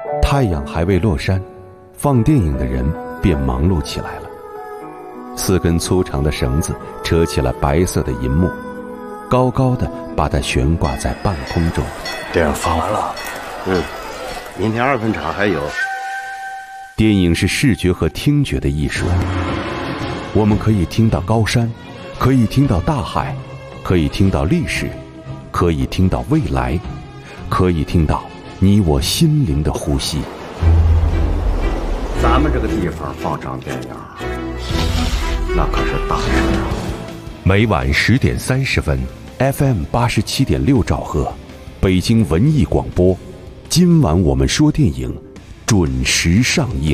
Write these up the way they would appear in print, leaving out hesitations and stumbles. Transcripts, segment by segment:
太阳还未落山，放电影的人便忙碌起来了。4根粗长的绳子扯起了白色的银幕，高高的把它悬挂在半空中。 电影放完了，明天2分场还有。 电影是视觉和听觉的艺术，我们可以听到高山，可以听到大海，可以听到历史，可以听到未来，可以听到你我心灵的呼吸。 咱们这个地方放场电影，那可是大事啊！ 每晚10点30分 ，FM 87.6兆赫，北京文艺广播。今晚我们说电影，准时上映。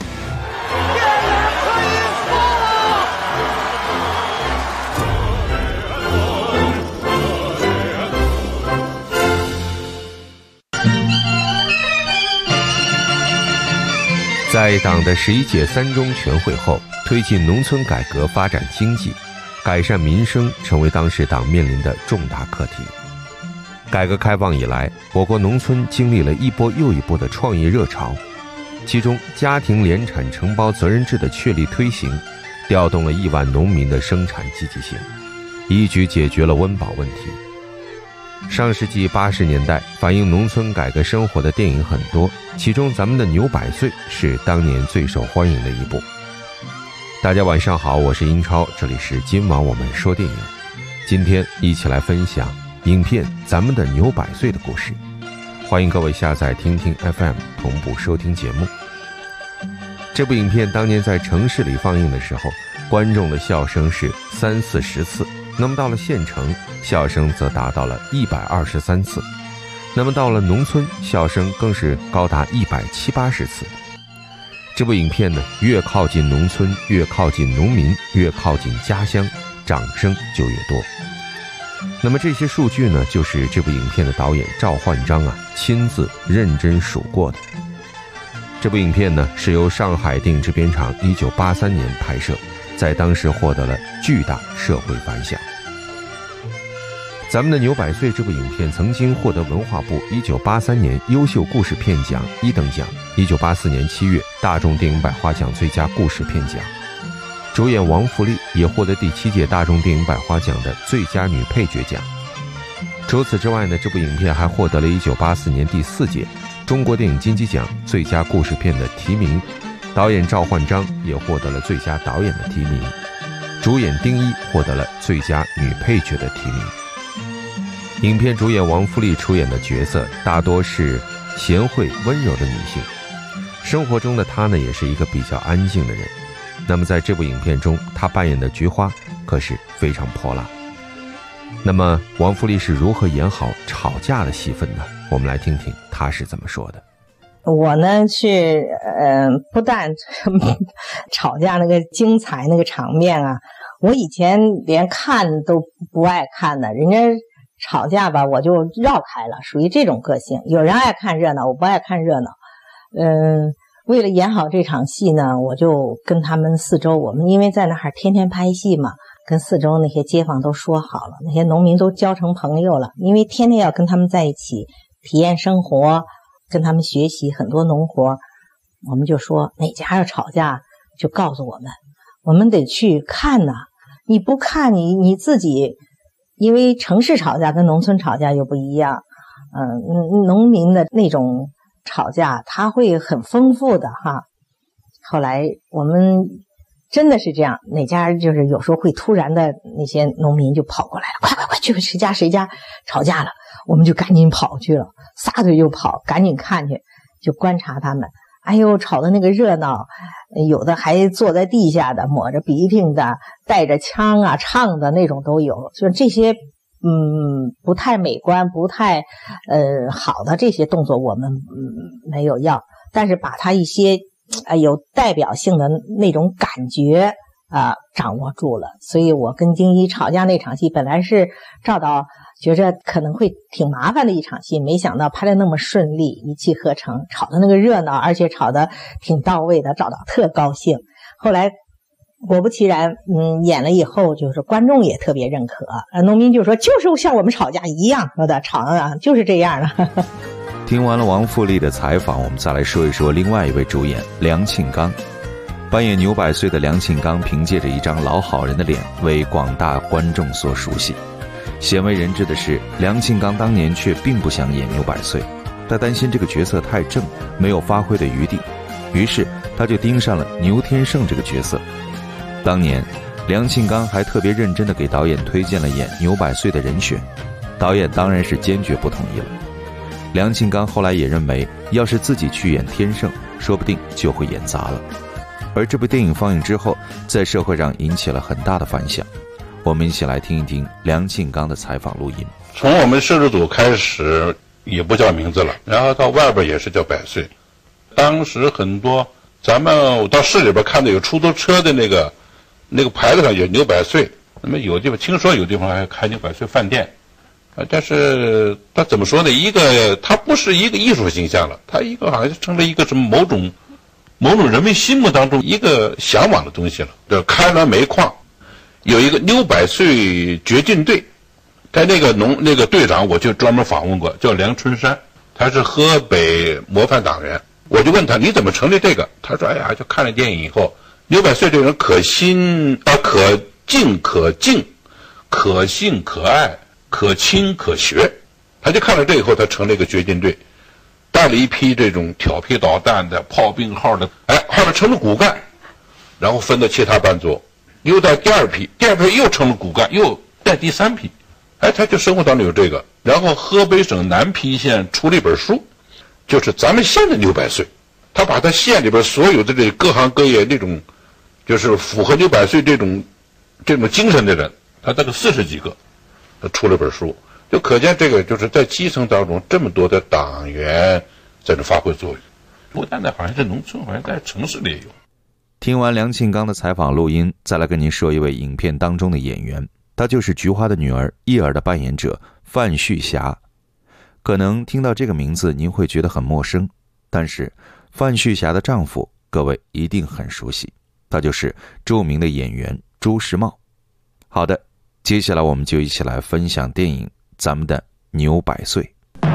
在党的11届3中全会后，推进农村改革发展经济，改善民生成为当时党面临的重大课题。改革开放以来，我国农村经历了一波又一波的创业热潮，其中家庭联产承包责任制的确立推行，调动了亿万农民的生产积极性，一举解决了温饱问题。上世纪80年代反映农村改革生活的电影很多，其中咱们的《牛百岁》是当年最受欢迎的一部。大家晚上好，我是英超，这里是今晚我们说电影。今天一起来分享影片《咱们的牛百岁》的故事，欢迎各位下载听听 FM 同步收听节目。这部影片当年在城市里放映的时候，观众的笑声是30-40次，那么到了县城，笑声则达到了123次，那么到了农村，笑声更是高达170-180次。这部影片呢，越靠近农村，越靠近农民，越靠近家乡，掌声就越多。那么这些数据呢，就是这部影片的导演赵焕章亲自认真数过的。这部影片呢，是由上海电影制片厂1983年拍摄，在当时获得了巨大社会反响。咱们的牛百岁这部影片曾经获得文化部1983年优秀故事片奖1等奖，1984年7月大众电影百花奖最佳故事片奖。主演王福利也获得第7届大众电影百花奖的最佳女配角奖。除此之外呢，这部影片还获得了1984年第4届中国电影金鸡奖最佳故事片的提名，导演赵焕章也获得了最佳导演的提名，主演丁一获得了最佳女配角的提名。影片主演王福利出演的角色大多是贤惠温柔的女性，生活中的她呢，也是一个比较安静的人。那么在这部影片中，她扮演的菊花可是非常泼辣。那么王福利是如何演好吵架的戏份呢？我们来听听她是怎么说的。 我呢是不但吵架那个精彩那个场面我以前连看都不爱看的，人家吵架吧我就绕开了，属于这种个性。有人爱看热闹，我不爱看热闹。为了演好这场戏呢，我就跟他们四周，我们因为在那儿天天拍戏嘛，跟四周那些街坊都说好了，那些农民都交成朋友了，因为天天要跟他们在一起体验生活，跟他们学习很多农活。我们就说哪家要吵架就告诉我们，我们得去看你不看你自己，因为城市吵架跟农村吵架又不一样。农民的那种吵架它会很丰富的后来我们真的是这样，哪家就是有时候会突然的那些农民就跑过来了，快去谁家吵架了，我们就赶紧跑去了，撒腿就跑，赶紧看去，就观察他们。哎呦，吵的那个热闹，有的还坐在地下的，抹着鼻涕的，带着枪唱的那种都有。就这些不太美观，不太好的这些动作我们没有要，但是把它一些有代表性的那种感觉掌握住了。所以我跟丁一吵架那场戏本来是赵导觉着可能会挺麻烦的一场戏，没想到拍得那么顺利，一气呵成，吵得那个热闹，而且吵得挺到位的，赵导特高兴。后来果不其然演了以后，就是观众也特别认可，农民就说就是像我们吵架一样，说的吵就是这样的。 听完了王富丽的采访，我们再来说一说另外一位主演梁庆刚。扮演牛百岁的梁庆刚凭借着一张老好人的脸为广大观众所熟悉。鲜为人知的是，梁庆刚当年却并不想演牛百岁，他担心这个角色太正，没有发挥的余地，于是他就盯上了牛天胜这个角色。当年梁庆刚还特别认真地给导演推荐了演牛百岁的人选，导演当然是坚决不同意了。梁庆刚后来也认为，要是自己去演天胜，说不定就会演砸了。而这部电影放映之后，在社会上引起了很大的反响。我们一起来听一听梁庆刚的采访录音。 从我们摄制组开始也不叫名字了，然后到外边也是叫百岁。当时很多我到市里边看到有出租车的那个牌子上有牛百岁，那么有地方听说有地方还开牛百岁饭店，但是他怎么说呢？他不是一个艺术形象了，他一个好像成了一个什么某种人们心目当中一个向往的东西了。这开滦煤矿有一个牛百岁掘进队，在那个队长我就专门访问过，叫梁春山，他是河北模范党员。我就问他你怎么成立这个？他说哎呀，就看了电影以后，牛百岁这人可敬可敬，可信可爱，可亲可学。他就看了这以后，他成了一个掘进队，带了一批这种调皮捣蛋的炮兵号的，后来成了骨干，然后分到其他班组，又带第二批又成了骨干，又带第三批，他就生活当中有这个。然后河北省南皮县出了一本书，就是咱们县的牛百岁，他把他县里边所有的这各行各业那种，就是符合牛百岁这种精神的人，他大概40几个，他出了本书，就可见这个就是在基层当中这么多的党员在这发挥作用。不但好像是农村，好像在城市里也有。 听完梁庆刚的采访录音，再来跟您说一位影片当中的演员，她就是菊花的女儿叶儿的扮演者范旭霞。可能听到这个名字您会觉得很陌生，但是范旭霞的丈夫各位一定很熟悉，他就是著名的演员朱时茂。好的，接下来我们就一起来分享电影咱们的牛百岁。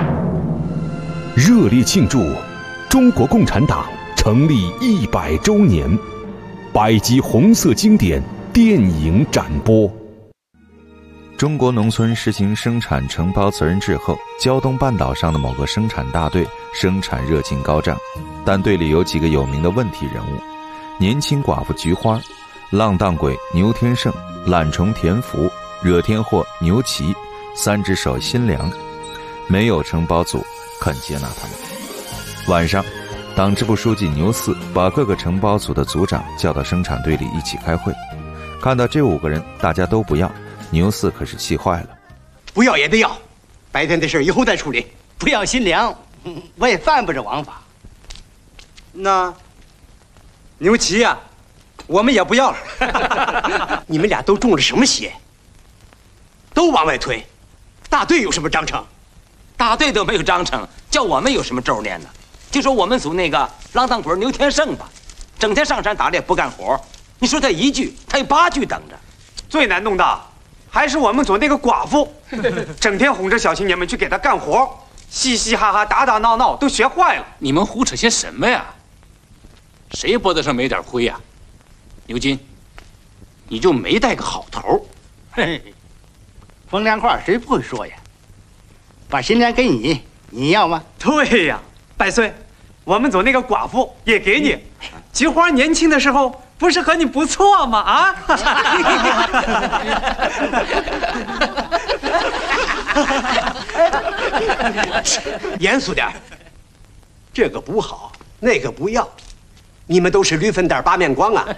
热烈庆祝中国共产党成立100周年，100集红色经典电影展播。 中国农村实行生产承包责任制后，胶东半岛上的某个生产大队生产热情高涨，但队里有几个有名的问题人物：年轻寡妇菊花、浪荡鬼牛天胜、懒虫田福、惹天祸牛奇、3只手新良。没有承包组肯接纳他们。晚上，党支部书记牛四把各个承包组的组长叫到生产队里一起开会，看到这5个人大家都不要，牛四可是气坏了。 不要也得要，白天的事以后再处理。不要新粮，我也犯不着王法。那牛奇呀，我们也不要了。你们俩都中了什么邪？都往外推，大队有什么章程？ 大队都没有章程，叫我们有什么咒念呢？就说我们组那个浪荡鬼牛天胜吧，整天上山打猎不干活，你说他1句，他有8句等着。 最难弄的还是我们组那个寡妇，整天哄着小青年们去给他干活，嘻嘻哈哈打打闹闹都学坏了。 你们胡扯些什么呀？谁脖子上没点灰呀？牛金，你就没带个好头？ 嘿，风凉话谁不会说呀？把新粮给你，你要吗？ 对呀，百岁，我们组那个寡妇也给你。菊花年轻的时候不是和你不错吗？啊！ 严肃点，这个不好，那个不要，你们都是驴粪蛋八面光啊！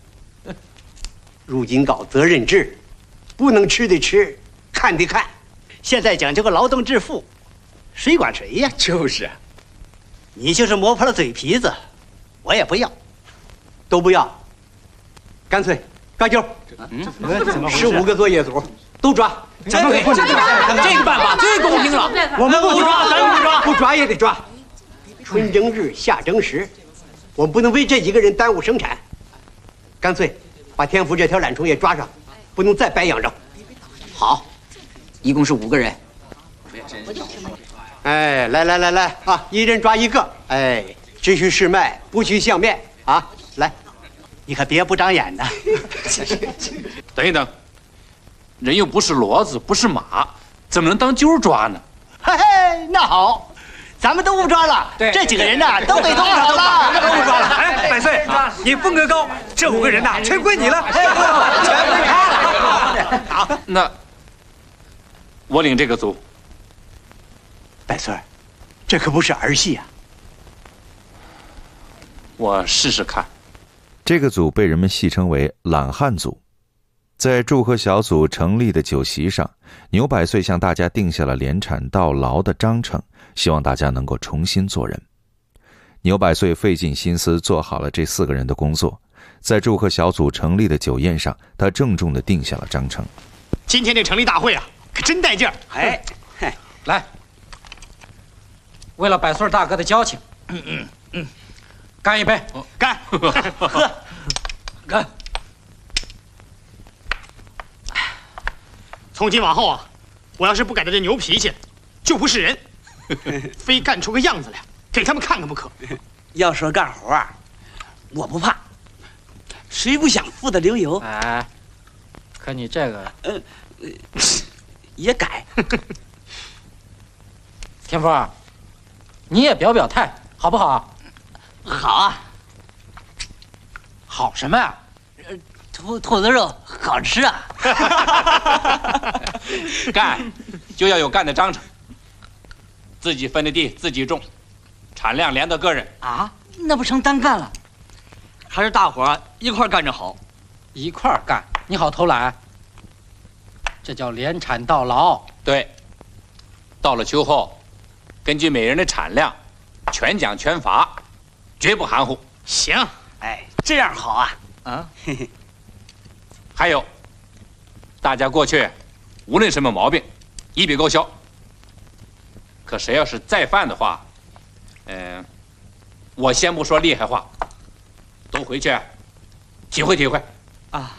如今搞责任制，不能吃的吃，看的看。现在讲究个劳动致富，谁管谁呀？就是，你就是磨破了嘴皮子，我也不要，都不要，干脆嘎揪，15个作业组都抓， 怎么不能抓？这个办法最公平了。 我们不抓，咱不抓，不抓也得抓。春争日，夏争时，我们不能为这几个人耽误生产，干脆把天福这条懒虫也抓上，不能再白养着。 好。一共是5个人。 哎，来啊，一人抓一个。哎，只许试卖，不许相面啊！来，你可别不长眼呢。 等一等，人又不是骡子，不是马，怎么能当揪抓呢？ 嘿嘿，那好，咱们都不抓了。对，这几个人呐，都被抓了， 都不抓了。哎，百岁，你风格高，这5个人呐，全归你了。 全归他了。 好，那我领这个组。 百岁，这可不是儿戏啊。 我试试看。 这个组被人们戏称为懒汉组。在祝贺小组成立的酒席上，牛百岁向大家定下了连产到牢的章程，希望大家能够重新做人。牛百岁费尽心思做好了这4个人的工作，在祝贺小组成立的酒宴上，他郑重地定下了章程。 今天这成立大会啊，可真带劲儿！ 哎， 来，为了百岁大哥的交情，干一杯！ 干！ 喝！干！ 从今往后啊，我要是不改掉这牛脾气，就不是人，非干出个样子来给他们看看不可。 要说干活，我不怕，谁不想富得流油？ 哎，可你这个， 也改。 天福，你也表态好不好？ 好啊。 好什么呀？ 兔子肉好吃啊！ 干就要有干的章程，自己分的地自己种，产量连到个人啊，那不成单干了？还是大伙一块干着好。 一块干，你好偷懒。这叫连产到牢。 对，到了秋后，根据每人的产量，全奖全罚，绝不含糊。 行， 哎，这样好啊！啊，嘿嘿。 还有，大家过去无论什么毛病，一笔勾销。可谁要是再犯的话，我先不说厉害话，都回去体会体会啊。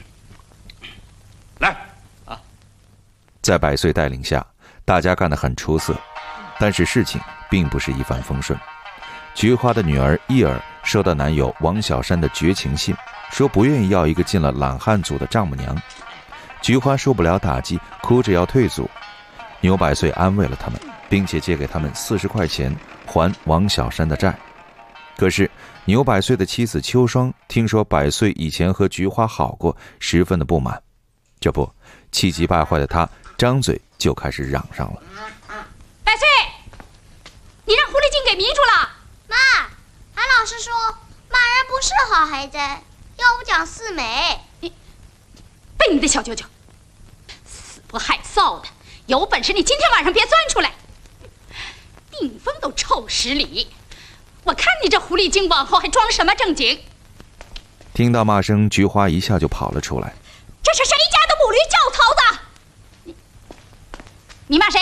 来啊， 在百岁带领下，大家干得很出色，但是事情并不是一帆风顺。菊花的女儿叶儿收到男友王小山的绝情信，说不愿意要一个进了懒汉组的丈母娘。菊花受不了打击，哭着要退组。牛百岁安慰了他们，并且借给他们40块钱还王小山的债。可是牛百岁的妻子秋霜听说百岁以前和菊花好过，十分的不满。这不，气急败坏的他张嘴就开始嚷嚷了： 百岁，你让狐狸精给迷住了！ 妈，韩老师说骂人不是好孩子，要我讲4美。 被你的小舅舅，死不害臊的，有本事你今天晚上别钻出来！顶风都臭10里，我看你这狐狸精往后还装什么正经？ 听到骂声，菊花一下就跑了出来。 这是谁家的母驴叫槽子？你骂谁？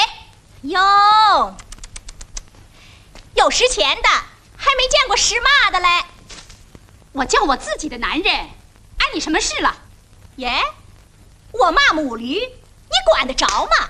有识钱的，还没见过识骂的嘞。我叫我自己的男人，碍你什么事了？耶，我骂母驴，你管得着吗？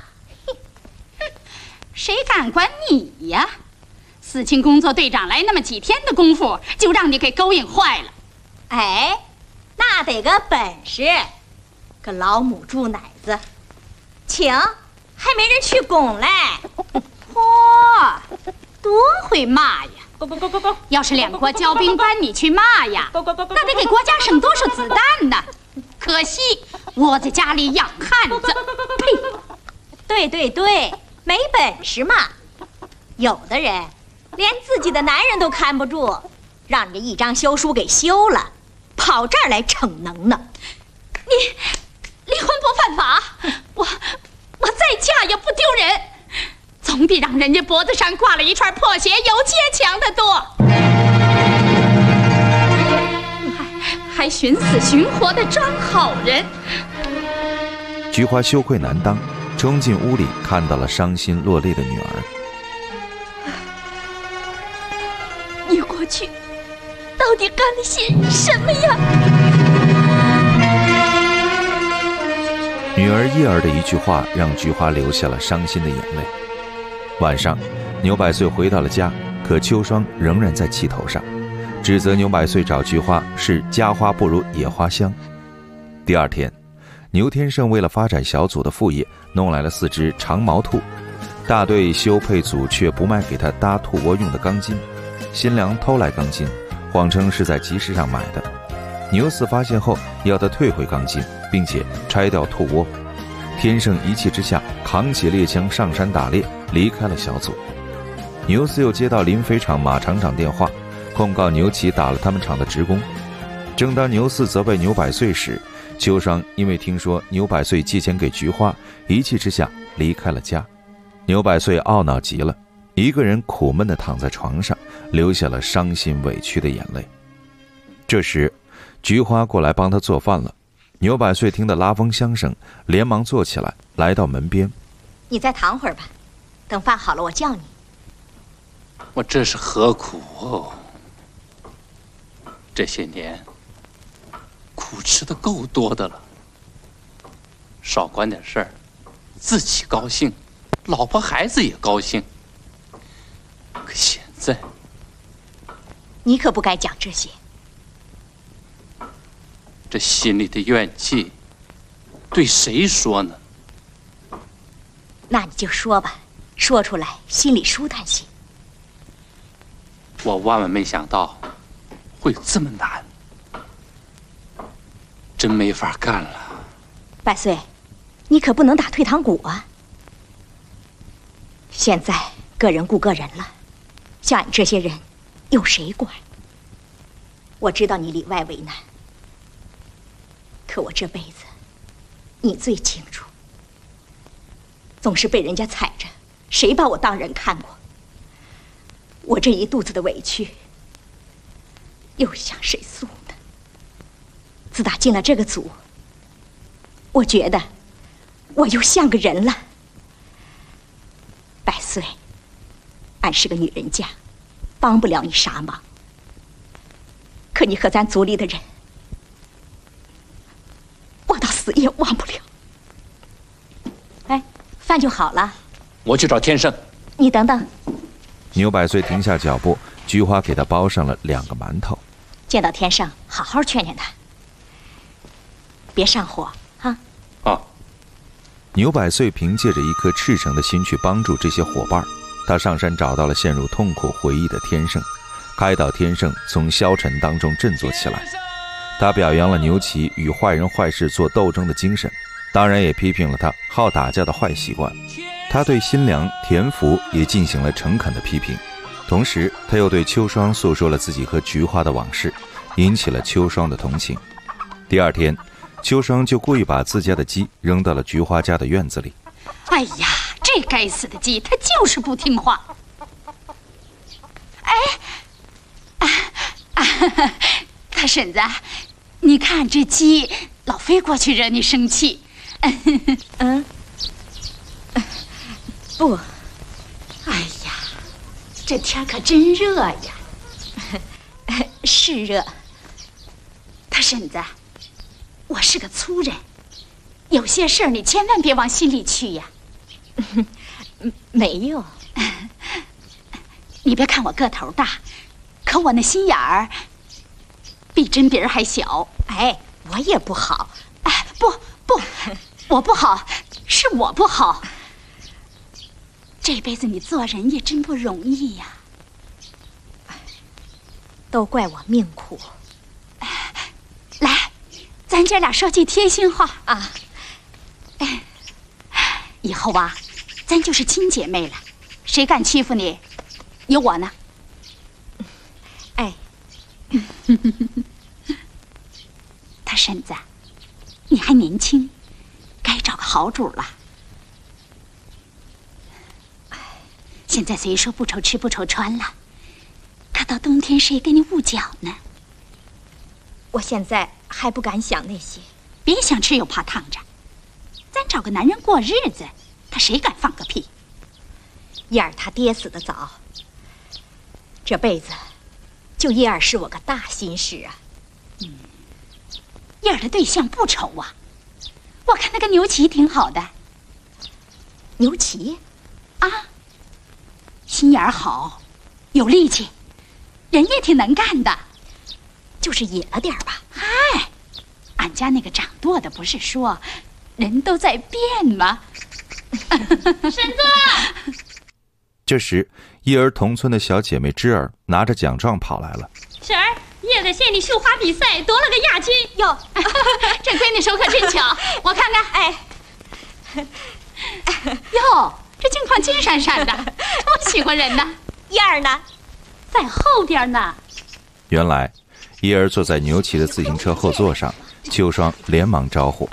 谁敢管你呀？四清工作队长来那么几天的功夫，就让你给勾引坏了。 哎，那得个本事，个老母猪奶子，请，还没人去拱嘞。 嚯，多会骂呀！不，要是两国交兵班你去骂呀，那得给国家省多少子弹呢？可惜我在家里养汉子。 呸！对，没本事嘛。有的人连自己的男人都看不住，让人家一张休书给休了，跑这儿来逞能呢。 你离婚不犯法，我再嫁也不丢人，总比让人家脖子上挂了一串破鞋有街强得多。还寻死寻活的装好人。 菊花羞愧难当，冲进屋里看到了伤心落泪的女儿。 你过去到底干了些什么呀？ 女儿叶儿的一句话让菊花流下了伤心的眼泪。晚上， 牛百岁回到了家，可秋霜仍然在气头上，指责牛百岁找菊花是家花不如野花香。第二天，牛天胜为了发展小组的副业，弄来了4只长毛兔。大队修配组却不卖给他搭兔窝用的钢筋，新娘偷来钢筋，谎称是在集市上买的。牛四发现后，要他退回钢筋，并且拆掉兔窝。天胜一气之下，扛起猎枪上山打猎，离开了小组。牛四又接到林飞厂马厂长电话，控告牛启打了他们厂的职工。正当牛四责备牛百岁时，秋霜因为听说牛百岁借钱给菊花，一气之下离开了家。牛百岁懊恼极了，一个人苦闷地躺在床上，流下了伤心委屈的眼泪。这时菊花过来帮他做饭了。牛百岁听得拉风香声，连忙坐起来，来到门边。 你再躺会儿吧，等饭好了我叫你。 我这是何苦哦？这些年苦吃的够多的了，少管点事儿，自己高兴，老婆孩子也高兴。可现在， 你可不该讲这些。 这心里的怨气，对谁说呢？ 那你就说吧，说出来心里舒坦些。 我万万没想到会这么难，真没法干了。 百岁，你可不能打退堂鼓啊！现在个人顾个人了，像你这些人，有谁管？我知道你里外为难，可我这辈子，你最清楚。总是被人家踩着，谁把我当人看过？我这一肚子的委屈，又向谁诉呢？自打进了这个组，我觉得我又像个人了。百岁，俺是个女人家，帮不了你啥忙。可你和咱组里的人，我到死也忘不了。哎，饭就好了。 我去找天胜。 你等等。 牛百岁停下脚步，菊花给他包上了2个馒头。 见到天胜，好好劝劝他，别上火啊。 牛百岁凭借着一颗赤诚的心去帮助这些伙伴，他上山找到了陷入痛苦回忆的天胜，开导天胜从消沉当中振作起来。他表扬了牛启与坏人坏事做斗争的精神，当然也批评了他好打架的坏习惯。他对新娘田福也进行了诚恳的批评，同时他又对秋霜诉说了自己和菊花的往事，引起了秋霜的同情。第二天，秋霜就故意把自家的鸡扔到了菊花家的院子里。 哎呀，这该死的鸡，它就是不听话。大婶子，你看这鸡老飞过去惹你生气。 不。 哎呀，这天可真热呀。 是热。 大婶子，我是个粗人，有些事儿你千万别往心里去呀。 没有。 你别看我个头大，可我那心眼儿比针鼻儿还小。 哎，我也不好。 哎，不，我不好，是我不好。这辈子你做人也真不容易呀。 都怪我命苦。 来，咱姐俩说句贴心话啊。 以后啊，咱就是亲姐妹了，谁敢欺负你，有我呢。 哎， 大婶子，你还年轻，该找个好主了。现在虽说不愁吃不愁穿了，可到冬天谁给你捂脚呢？ 我现在还不敢想那些。 别想吃又怕烫着，咱找个男人过日子，他谁敢放个屁？ 燕儿他爹死得早，这辈子就燕儿是我个大心事啊。 燕儿的对象不愁啊，我看那个牛启挺好的。 牛启啊， 心眼好，有力气，人也挺能干的， 就是野了点吧。 嗨，俺家那个掌舵的不是说，人都在变吗？ 婶子。 这时，叶儿同村的小姐妹芝儿拿着奖状跑来了。 婶儿，叶子县里绣花比赛夺了个亚军哟，这闺女手可真巧，我看看， 哎， 哟，这镜框金闪闪的，多喜欢人呢。 燕儿呢？ 在后边呢。 原来，叶儿坐在牛骑的自行车后座上，秋霜连忙招呼。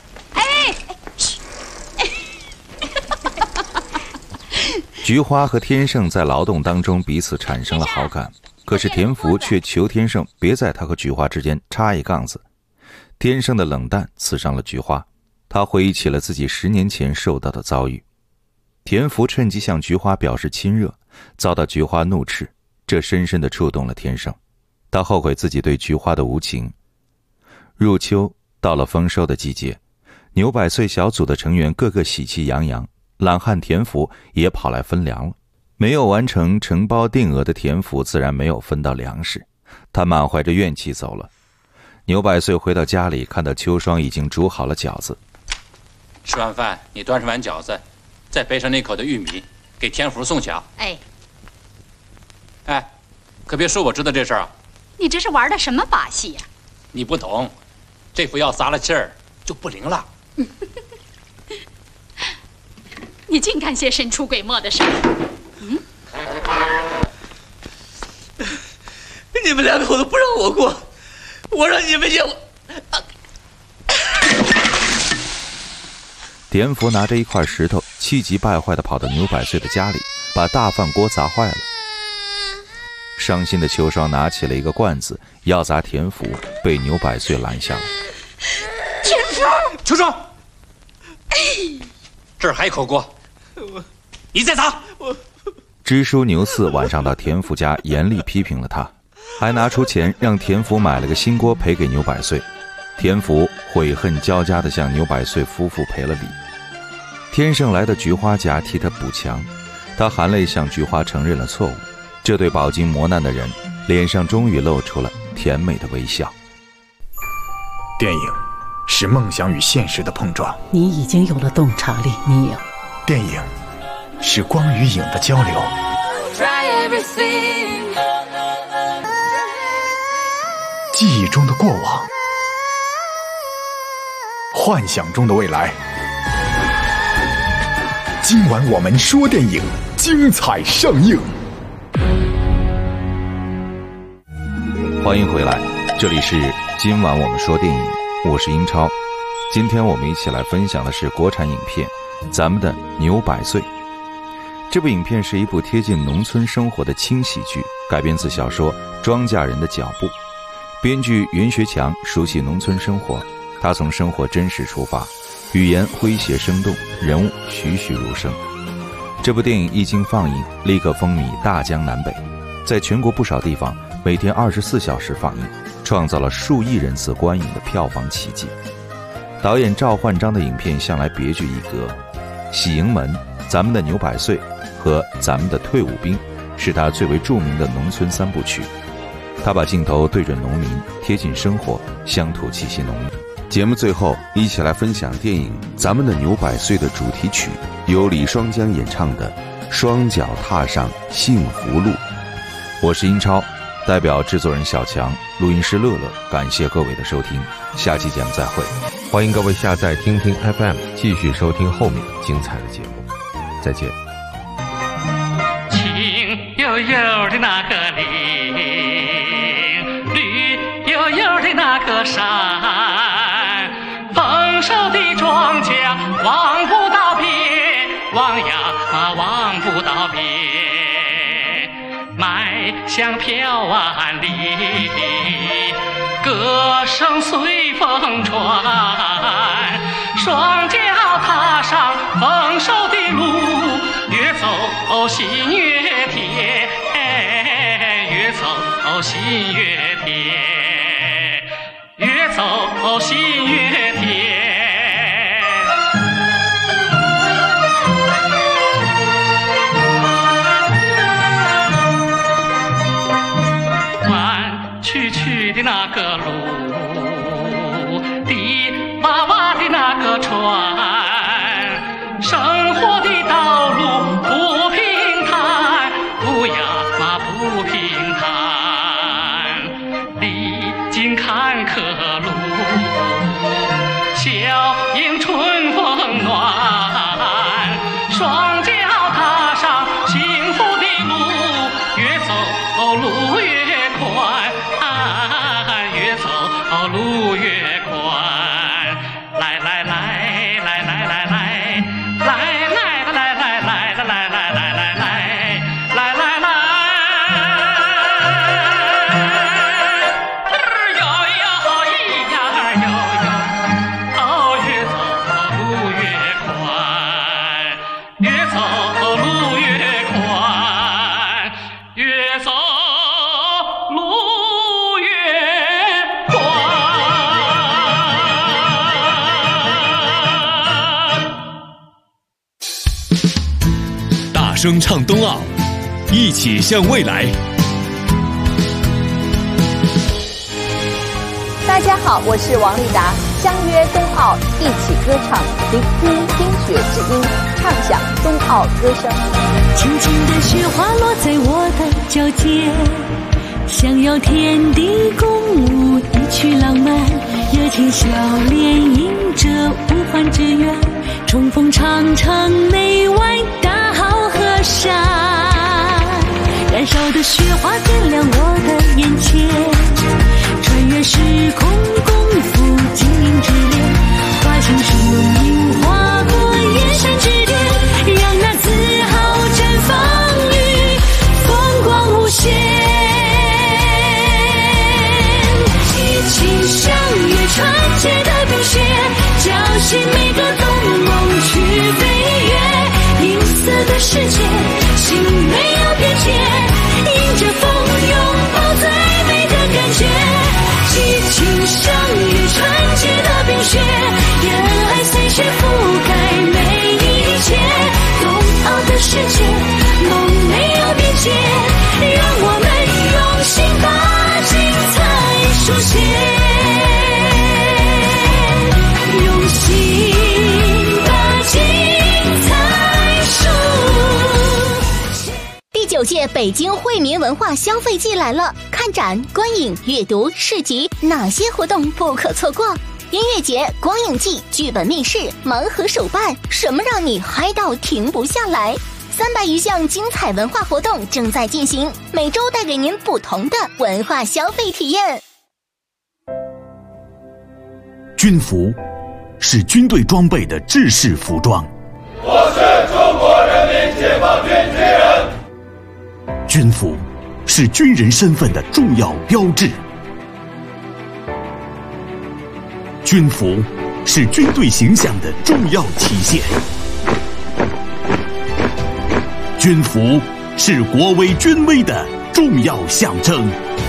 菊花和天盛在劳动当中彼此产生了好感，可是田福却求天盛别在他和菊花之间插一杠子。天盛的冷淡刺伤了菊花，他回忆起了自己10年前受到的遭遇。田福趁机向菊花表示亲热，遭到菊花怒斥，这深深地触动了天盛。他后悔自己对菊花的无情。入秋，到了丰收的季节，牛百岁小组的成员个个喜气洋洋，懒汉田福也跑来分粮了。没有完成承包定额的田福自然没有分到粮食，他满怀着怨气走了。牛百岁回到家里，看到秋霜已经煮好了饺子。 吃完饭，你端上碗饺子，再备上那口的玉米，给田福送去啊。哎，可别说我知道这事儿啊。 你这是玩的什么把戏呀？ 你不懂，这副药撒了气儿就不灵了。 你净干些神出鬼没的事。 你们2口子不让我过，我让你们也我。 田福拿着一块石头，气急败坏地跑到牛百岁的家里，把大饭锅砸坏了。伤心的秋霜拿起了一个罐子要砸田福，被牛百岁拦下了。 田福， 秋霜，这儿还一口锅，你再砸。 支书牛四晚上到田福家严厉批评了他，还拿出钱让田福买了个新锅赔给牛百岁。田福悔恨交加地向牛百岁夫妇赔了礼。天盛来到菊花家替他补强，他含泪向菊花承认了错误。这对饱经磨难的人脸上终于露出了甜美的微笑。 电影是梦想与现实的碰撞， 你已经有了洞察力，你有。 电影是光与影的交流，记忆中的过往，幻想中的未来。今晚我们说电影，精彩上映。 欢迎回来，这里是今晚我们说电影，我是英超。今天我们一起来分享的是国产影片《咱们的牛百岁》。这部影片是一部贴近农村生活的轻喜剧，改编自小说《庄稼人的脚步》。编剧袁学强熟悉农村生活，他从生活真实出发，语言诙谐生动，人物栩栩如生。这部电影一经放映，立刻风靡大江南北，在全国不少地方每天24小时放映，创造了数亿人次观影的票房奇迹。导演赵焕章的影片向来别具一格，《喜盈门》、咱们的牛百岁和咱们的退伍兵是他最为著名的农村3部曲。他把镜头对准农民，贴近生活，乡土气息浓郁。 节目最后一起来分享电影《咱们的牛百岁》的主题曲，由李双江演唱的《双脚踏上幸福路》。我是英超，代表制作人小强，录音师乐乐，感谢各位的收听，下期节目再会。欢迎各位下载听听 FM， 继续收听后面精彩的节目，再见。 青悠悠的那个岭，绿悠悠的那个山，丰收的庄稼望不到边，望呀望不到边，麦香飘万里，歌声随风传，双脚踏上丰收的路，越走心越甜，越走心越甜，越走心越甜。 的那个路，泥娃娃的那个船，生活的道路不平坦，不呀嘛不平坦，历经坎坷路，笑迎春风暖，双脚踏上幸福的路，越走路越宽，越走路越宽。来来来来来来来来来来来来来来来来来来。 声唱冬奥，一起向未来。 大家好，我是王丽达，相约冬奥，一起歌唱，聆听冰雪之音，畅享冬奥歌声。 轻轻的雪花落在我的脚尖，想要天地共舞，一曲浪漫，热情笑脸迎着无欢之远，冲锋长城内外大好河山，燃烧的雪花点亮我的眼前，穿越时空共赴精灵之恋，化成树影划过燕山之巅，让那自豪绽放于风光无限，激情像越纯洁的冰雪，叫醒每个动梦去飞跃，银色的世界心没有边界，迎着风拥抱最美的感觉，激情像越纯洁的冰雪，热爱随时覆盖每一切，冬奥的世界梦没有边界，让我们用心把精彩书写，用心把精彩书写。 第9届北京惠民文化消费季来了，看展、观影、阅读、市集，哪些活动不可错过？音乐节、光影季、剧本密室、盲盒手办，什么让你嗨到停不下来？300余项精彩文化活动正在进行，每周带给您不同的文化消费体验。 军服是军队装备的制式服装。 我是中国人民解放军军人。 军服是军人身份的重要标志。军服是军队形象的重要体现。军服是国威军威的重要象征。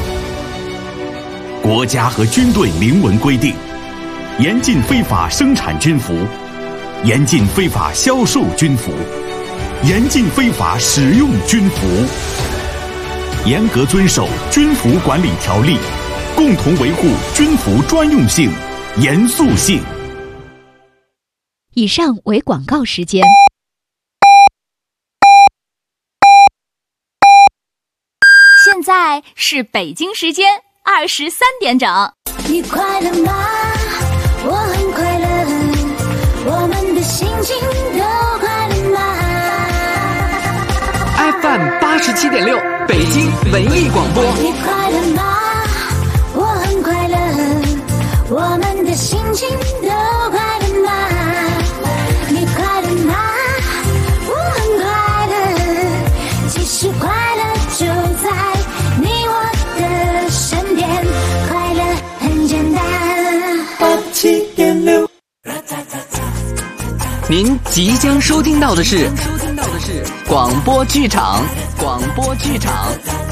国家和军队明文规定，严禁非法生产军服，严禁非法销售军服，严禁非法使用军服，严格遵守军服管理条例，共同维护军服专用性、严肃性。 以上为广告时间。 现在是北京时间23点整。 你快乐吗？我很快乐，我们的心情都快乐吗 ？FM 87.6，北京文艺广播。 你快乐吗？我很快乐，我们的心情都快乐吗？你快乐吗？我很快乐，其实快乐就在你我的身边，快乐很简单。87.6。 您即将收听到的是广播剧场。